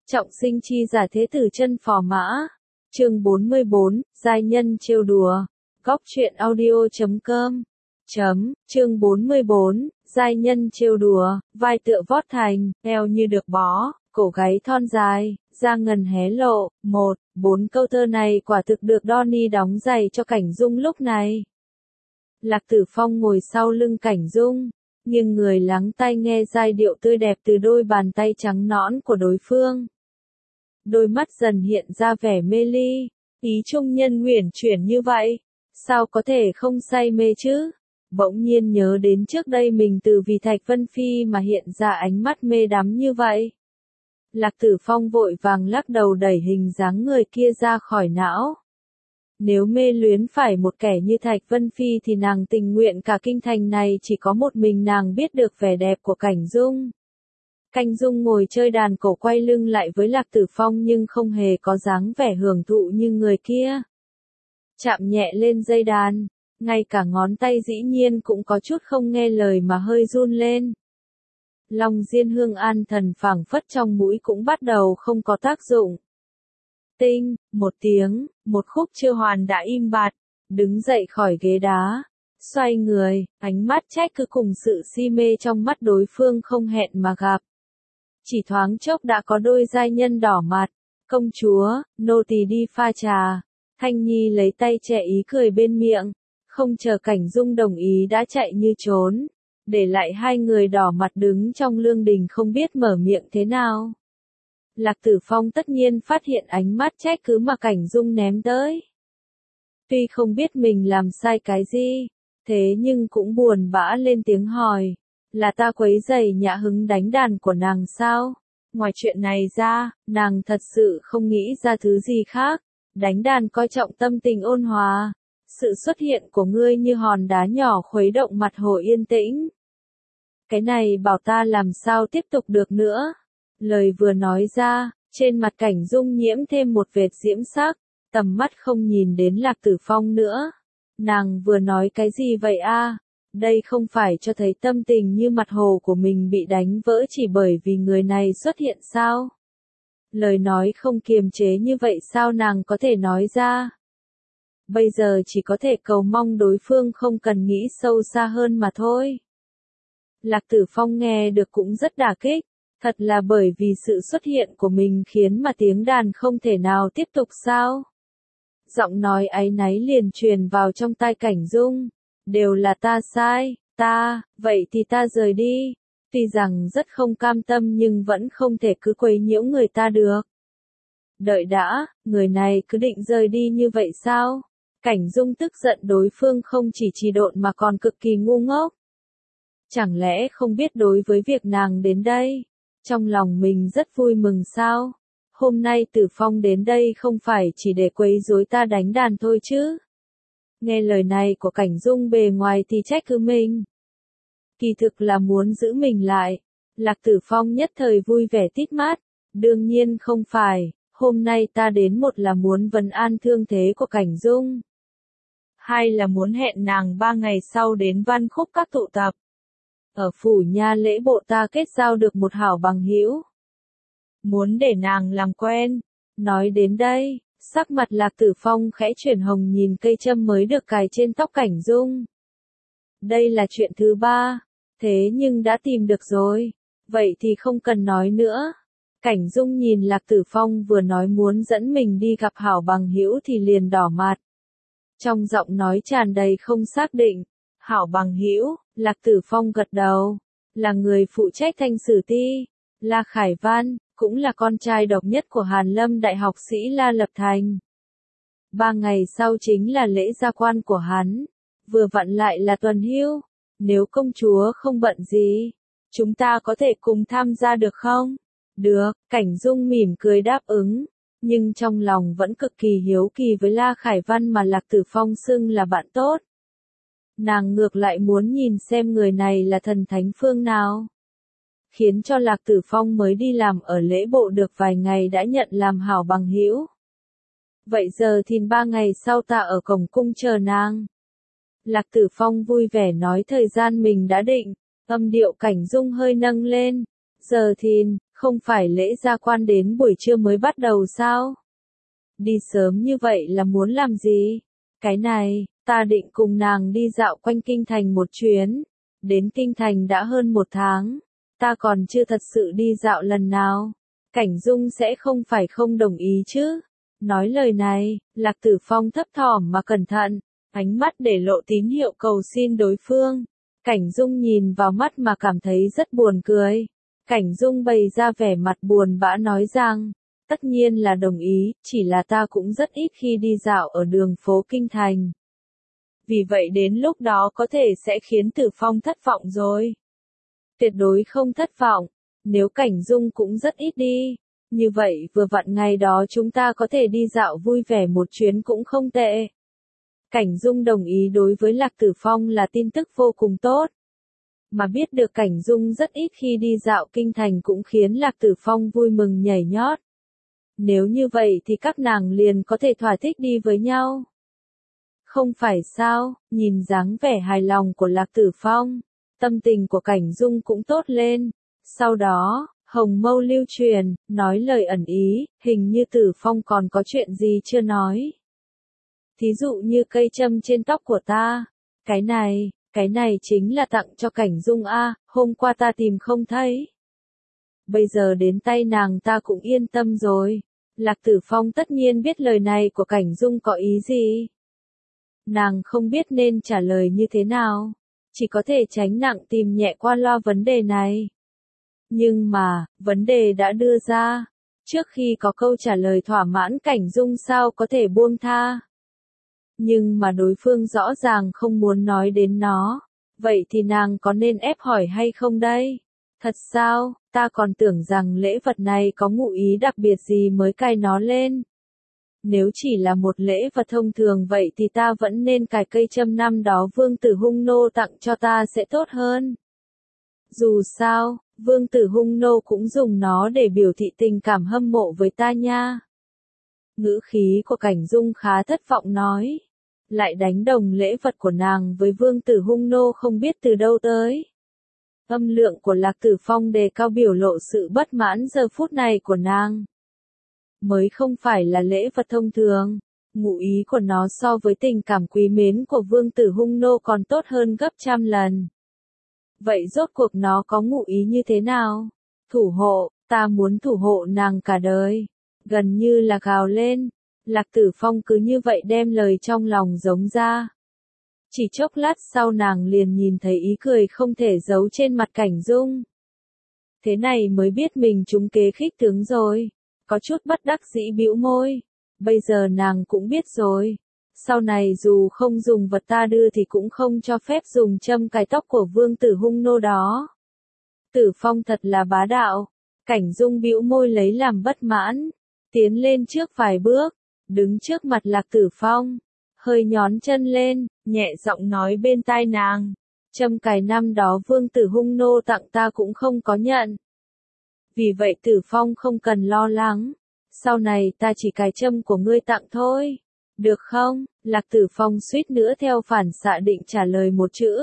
Trọng sinh chi giả thế tử chân phò mã. Chương 44, giai nhân trêu đùa. Góc truyện audio.com. Chương 44, giai nhân trêu đùa, vai tựa vót thành, eo như được bó, cổ gáy thon dài, da ngần hé lộ. 4 câu thơ này quả thực được Donnie đóng giày cho Cảnh Dung lúc này. Lạc Tử Phong ngồi sau lưng Cảnh Dung, nhưng người lắng tai nghe giai điệu tươi đẹp từ đôi bàn tay trắng nõn của đối phương. Đôi mắt dần hiện ra vẻ mê ly, ý trung nhân uyển chuyển như vậy, sao có thể không say mê chứ? Bỗng nhiên nhớ đến trước đây mình từ vì Thạch Vân Phi mà hiện ra ánh mắt mê đắm như vậy. Lạc Tử Phong vội vàng lắc đầu đẩy hình dáng người kia ra khỏi não. Nếu mê luyến phải một kẻ như Thạch Vân Phi thì nàng tình nguyện cả kinh thành này chỉ có một mình nàng biết được vẻ đẹp của Cảnh Dung. Cảnh Dung ngồi chơi đàn cổ quay lưng lại với Lạc Tử Phong nhưng không hề có dáng vẻ hưởng thụ như người kia. Chạm nhẹ lên dây đàn, ngay cả ngón tay dĩ nhiên cũng có chút không nghe lời mà hơi run lên. Long diên hương an thần phảng phất trong mũi cũng bắt đầu không có tác dụng. Tinh, một tiếng, một khúc chưa hoàn đã im bặt, đứng dậy khỏi ghế đá, xoay người, ánh mắt trách cứ cùng sự si mê trong mắt đối phương không hẹn mà gặp. Chỉ thoáng chốc đã có đôi giai nhân đỏ mặt, công chúa, nô tỳ đi pha trà. Thanh Nhi lấy tay che ý cười bên miệng, không chờ Cảnh Dung đồng ý đã chạy như trốn, để lại hai người đỏ mặt đứng trong lương đình không biết mở miệng thế nào. Lạc Tử Phong tất nhiên phát hiện ánh mắt trách cứ mà Cảnh Dung ném tới. Tuy không biết mình làm sai cái gì, thế nhưng cũng buồn bã lên tiếng hỏi, là ta quấy rầy nhã hứng đánh đàn của nàng sao? Ngoài chuyện này ra, nàng thật sự không nghĩ ra thứ gì khác. Đánh đàn coi trọng tâm tình ôn hòa, sự xuất hiện của ngươi như hòn đá nhỏ khuấy động mặt hồ yên tĩnh. Cái này bảo ta làm sao tiếp tục được nữa. Lời vừa nói ra, trên mặt Cảnh Dung nhiễm thêm một vệt diễm sắc, tầm mắt không nhìn đến Lạc Tử Phong nữa. Nàng vừa nói cái gì vậy a? Đây không phải cho thấy tâm tình như mặt hồ của mình bị đánh vỡ chỉ bởi vì người này xuất hiện sao? Lời nói không kiềm chế như vậy sao nàng có thể nói ra? Bây giờ chỉ có thể cầu mong đối phương không cần nghĩ sâu xa hơn mà thôi. Lạc Tử Phong nghe được cũng rất đả kích, thật là bởi vì sự xuất hiện của mình khiến mà tiếng đàn không thể nào tiếp tục sao? Giọng nói áy náy liền truyền vào trong tai Cảnh Dung, đều là ta sai, vậy thì ta rời đi. Tuy rằng rất không cam tâm nhưng vẫn không thể cứ quấy nhiễu người ta được. Đợi đã, người này cứ định rời đi như vậy sao? Cảnh Dung tức giận đối phương không chỉ trì độn mà còn cực kỳ ngu ngốc. Chẳng lẽ không biết đối với việc nàng đến đây, trong lòng mình rất vui mừng sao? Hôm nay Tử Phong đến đây không phải chỉ để quấy rối ta đánh đàn thôi chứ? Nghe lời này của Cảnh Dung bề ngoài thì trách cứ mình. Kỳ thực là muốn giữ mình lại. Lạc Tử Phong nhất thời vui vẻ tít mắt. Đương nhiên không phải, hôm nay ta đến một là muốn vấn an thương thế của Cảnh Dung. Hai là muốn hẹn nàng 3 ngày sau đến Văn Khúc các tụ tập. Ở phủ nha lễ bộ ta kết giao được một hảo bằng hữu. Muốn để nàng làm quen. Nói đến đây, sắc mặt Lạc Tử Phong khẽ chuyển hồng nhìn cây châm mới được cài trên tóc Cảnh Dung. Đây là chuyện thứ 3. Thế nhưng đã tìm được rồi, vậy thì không cần nói nữa. Cảnh Dung nhìn Lạc Tử Phong vừa nói muốn dẫn mình đi gặp hảo bằng hữu thì liền đỏ mặt. Trong giọng nói tràn đầy không xác định. Hảo bằng hữu, Lạc Tử Phong gật đầu, là người phụ trách Thanh Sử Ti, La Khải Văn, cũng là con trai độc nhất của Hàn Lâm đại học sĩ La Lập Thành. 3 ngày sau chính là lễ gia quan của hắn, vừa vặn lại là tuần hưu. Nếu công chúa không bận gì, chúng ta có thể cùng tham gia được không? Được, Cảnh Dung mỉm cười đáp ứng, nhưng trong lòng vẫn cực kỳ hiếu kỳ với La Khải Văn mà Lạc Tử Phong xưng là bạn tốt. Nàng ngược lại muốn nhìn xem người này là thần thánh phương nào. Khiến cho Lạc Tử Phong mới đi làm ở lễ bộ được vài ngày đã nhận làm hảo bằng hữu. Vậy giờ thì 3 ngày sau ta ở cổng cung chờ nàng. Lạc Tử Phong vui vẻ nói thời gian mình đã định, âm điệu Cảnh Dung hơi nâng lên. Giờ thìn, Không phải lễ gia quan đến buổi trưa mới bắt đầu sao? Đi sớm như vậy là muốn làm gì? Cái này, ta định cùng nàng đi dạo quanh kinh thành một chuyến. Đến kinh thành đã hơn 1 tháng. Ta còn chưa thật sự đi dạo lần nào. Cảnh Dung sẽ không phải không đồng ý chứ? Nói lời này, Lạc Tử Phong thấp thỏm mà cẩn thận, ánh mắt để lộ tín hiệu cầu xin đối phương. Cảnh Dung nhìn vào mắt mà cảm thấy rất buồn cười. Cảnh Dung bày ra vẻ mặt buồn bã nói rằng, tất nhiên là đồng ý, chỉ là ta cũng rất ít khi đi dạo ở đường phố kinh thành. Vì vậy đến lúc đó có thể sẽ khiến Tử Phong thất vọng rồi. Tuyệt đối không thất vọng, nếu Cảnh Dung cũng rất ít đi. Như vậy vừa vặn ngày đó chúng ta có thể đi dạo vui vẻ một chuyến cũng không tệ. Cảnh Dung đồng ý đối với Lạc Tử Phong là tin tức vô cùng tốt. Mà biết được Cảnh Dung rất ít khi đi dạo kinh thành cũng khiến Lạc Tử Phong vui mừng nhảy nhót. Nếu như vậy thì các nàng liền có thể thỏa thích đi với nhau. Không phải sao, nhìn dáng vẻ hài lòng của Lạc Tử Phong, tâm tình của Cảnh Dung cũng tốt lên. Sau đó, hồng mâu lưu truyền, nói lời ẩn ý, hình như Tử Phong còn có chuyện gì chưa nói. Thí dụ như cây châm trên tóc của ta, cái này chính là tặng cho Cảnh Dung a, hôm qua ta tìm không thấy. Bây giờ đến tay nàng ta cũng yên tâm rồi. Lạc Tử Phong tất nhiên biết lời này của Cảnh Dung có ý gì. Nàng không biết nên trả lời như thế nào, chỉ có thể tránh nặng tìm nhẹ qua loa vấn đề này. Nhưng mà, vấn đề đã đưa ra, trước khi có câu trả lời thỏa mãn Cảnh Dung sao có thể buông tha. Nhưng mà đối phương rõ ràng không muốn nói đến nó, vậy thì nàng có nên ép hỏi hay không đây? Thật sao, ta còn tưởng rằng lễ vật này có ngụ ý đặc biệt gì mới cài nó lên. Nếu chỉ là một lễ vật thông thường vậy thì ta vẫn nên cài cây châm năm đó Vương Tử Hung Nô tặng cho ta sẽ tốt hơn. Dù sao, Vương Tử Hung Nô cũng dùng nó để biểu thị tình cảm hâm mộ với ta nha. Ngữ khí của Cảnh Dung khá thất vọng nói. Lại đánh đồng lễ vật của nàng với Vương Tử Hung Nô không biết từ đâu tới. Âm lượng của Lạc Tử Phong đề cao biểu lộ sự bất mãn giờ phút này của nàng. Mới không phải là lễ vật thông thường, ngụ ý của nó so với tình cảm quý mến của Vương Tử Hung Nô còn tốt hơn gấp trăm lần. Vậy rốt cuộc nó có ngụ ý như thế nào? Thủ hộ, ta muốn thủ hộ nàng cả đời. Gần như là gào lên. Lạc Tử Phong cứ như vậy đem lời trong lòng giống ra. Chỉ chốc lát sau nàng liền nhìn thấy ý cười không thể giấu trên mặt Cảnh Dung. Thế này mới biết mình trúng kế khích tướng rồi. Có chút bất đắc dĩ bĩu môi. Bây giờ nàng cũng biết rồi. Sau này dù không dùng vật ta đưa thì cũng không cho phép dùng châm cài tóc của Vương Tử Hung Nô đó. Tử Phong thật là bá đạo. Cảnh Dung bĩu môi lấy làm bất mãn. Tiến lên trước vài bước. Đứng trước mặt Lạc Tử Phong. Hơi nhón chân lên, nhẹ giọng nói bên tai nàng. Châm cài năm đó Vương Tử Hung Nô tặng ta cũng không có nhận. Vì vậy Tử Phong không cần lo lắng. Sau này ta chỉ cài châm của ngươi tặng thôi. Được không? Lạc Tử Phong suýt nữa theo phản xạ định trả lời một chữ.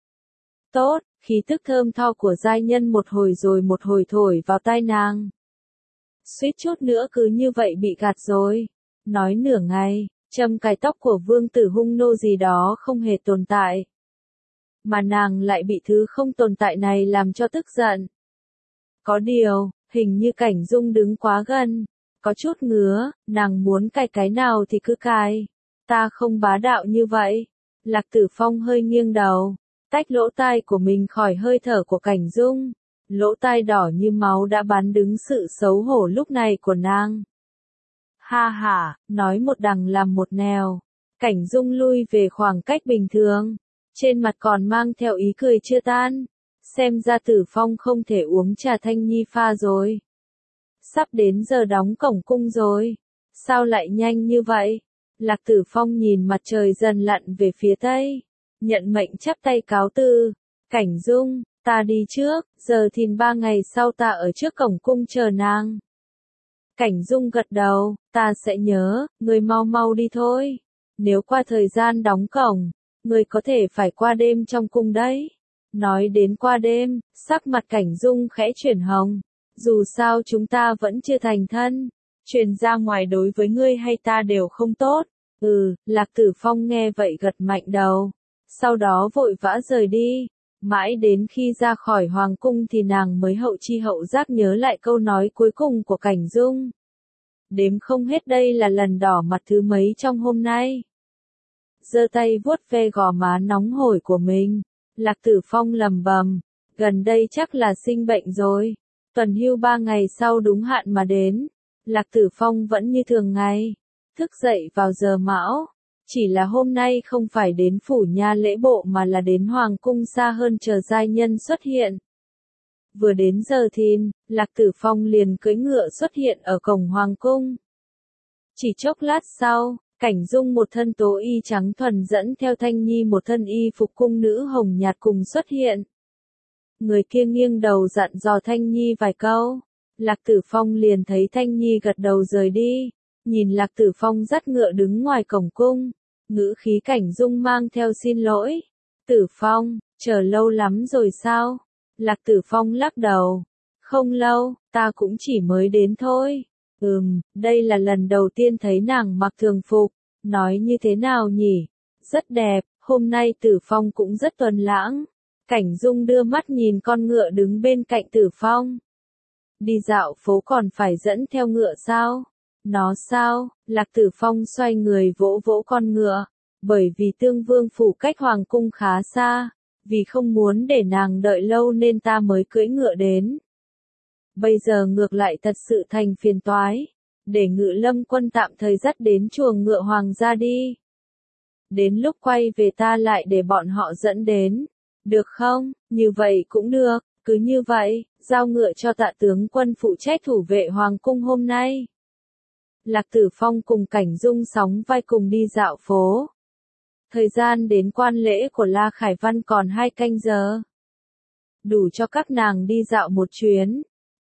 Tốt, khí tức thơm tho của giai nhân một hồi rồi một hồi thổi vào tai nàng. Suýt chút nữa cứ như vậy bị gạt rồi. Nói nửa ngày, châm cài tóc của Vương Tử Hung Nô gì đó không hề tồn tại. Mà nàng lại bị thứ không tồn tại này làm cho tức giận. Có điều, hình như Cảnh Dung đứng quá gần. Có chút ngứa, nàng muốn cài cái nào thì cứ cài. Ta không bá đạo như vậy. Lạc Tử Phong hơi nghiêng đầu, tách lỗ tai của mình khỏi hơi thở của Cảnh Dung. Lỗ tai đỏ như máu đã bắn đứng sự xấu hổ lúc này của nàng. Ha ha, nói một đằng làm một nẻo. Cảnh Dung lui về khoảng cách bình thường. Trên mặt còn mang theo ý cười chưa tan. Xem ra Tử Phong không thể uống trà thanh nhi pha rồi. Sắp đến giờ đóng cổng cung rồi. Sao lại nhanh như vậy? Lạc Tử Phong nhìn mặt trời dần lặn về phía tây. Nhận mệnh chắp tay cáo từ. Cảnh Dung, ta đi trước, giờ thìn 3 ngày sau ta ở trước cổng cung chờ nàng. Cảnh Dung gật đầu, ta sẽ nhớ, ngươi mau mau đi thôi. Nếu qua thời gian đóng cổng, ngươi có thể phải qua đêm trong cung đấy. Nói đến qua đêm, sắc mặt Cảnh Dung khẽ chuyển hồng. Dù sao chúng ta vẫn chưa thành thân. Truyền ra ngoài đối với ngươi hay ta đều không tốt. Lạc Tử Phong nghe vậy gật mạnh đầu. Sau đó vội vã rời đi. Mãi đến khi ra khỏi hoàng cung thì nàng mới hậu chi hậu giác nhớ lại câu nói cuối cùng của Cảnh Dung. Đếm không hết đây là lần đỏ mặt thứ mấy trong hôm nay. Giơ tay vuốt ve gò má nóng hổi của mình. Lạc Tử Phong lầm bầm. Gần đây chắc là sinh bệnh rồi. Tuần hưu 3 ngày sau đúng hạn mà đến. Lạc Tử Phong vẫn như thường ngày. Thức dậy vào giờ mão. Chỉ là hôm nay không phải đến phủ nha lễ bộ mà là đến hoàng cung xa hơn chờ giai nhân xuất hiện. Vừa đến giờ thìn, Lạc Tử Phong liền cưỡi ngựa xuất hiện ở cổng hoàng cung. Chỉ chốc lát sau, Cảnh Dung một thân tố y trắng thuần dẫn theo Thanh Nhi một thân y phục cung nữ hồng nhạt cùng xuất hiện. Người kia nghiêng đầu dặn dò Thanh Nhi vài câu. Lạc Tử Phong liền thấy Thanh Nhi gật đầu rời đi. Nhìn Lạc Tử Phong dắt ngựa đứng ngoài cổng cung. Ngữ khí Cảnh Dung mang theo xin lỗi. Tử Phong, chờ lâu lắm rồi sao? Lạc Tử Phong lắc đầu. Không lâu, ta cũng chỉ mới đến thôi. Đây là lần đầu tiên thấy nàng mặc thường phục. Nói như thế nào nhỉ? Rất đẹp, hôm nay Tử Phong cũng rất tuấn lãng. Cảnh Dung đưa mắt nhìn con ngựa đứng bên cạnh Tử Phong. Đi dạo phố còn phải dẫn theo ngựa sao? Nó sao? Lạc Tử Phong xoay người vỗ vỗ con ngựa. Bởi vì Tương Vương phủ cách hoàng cung khá xa. Vì không muốn để nàng đợi lâu nên ta mới cưỡi ngựa đến. Bây giờ ngược lại thật sự thành phiền toái. Để Ngự Lâm quân tạm thời dắt đến chuồng ngựa hoàng gia đi. Đến lúc quay về ta lại để bọn họ dẫn đến. Được không? Như vậy cũng được. Cứ như vậy, giao ngựa cho Tạ tướng quân phụ trách thủ vệ hoàng cung hôm nay. Lạc Tử Phong cùng Cảnh Dung sóng vai cùng đi dạo phố. Thời gian đến quan lễ của La Khải Văn còn 2 canh giờ. Đủ cho các nàng đi dạo một chuyến.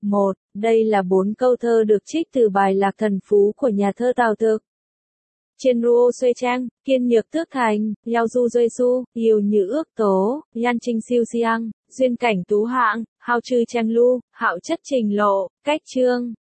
Đây là 4 câu thơ được trích từ bài Lạc Thần Phú của nhà thơ Tào Thực. Trên ruo xuê trang, kiên nhược tước thành, yao du duê su, yêu như ước tố, yan trinh siêu siang, duyên cảnh tú hạng, hao chư trang lu, hạo chất trình lộ, cách chương.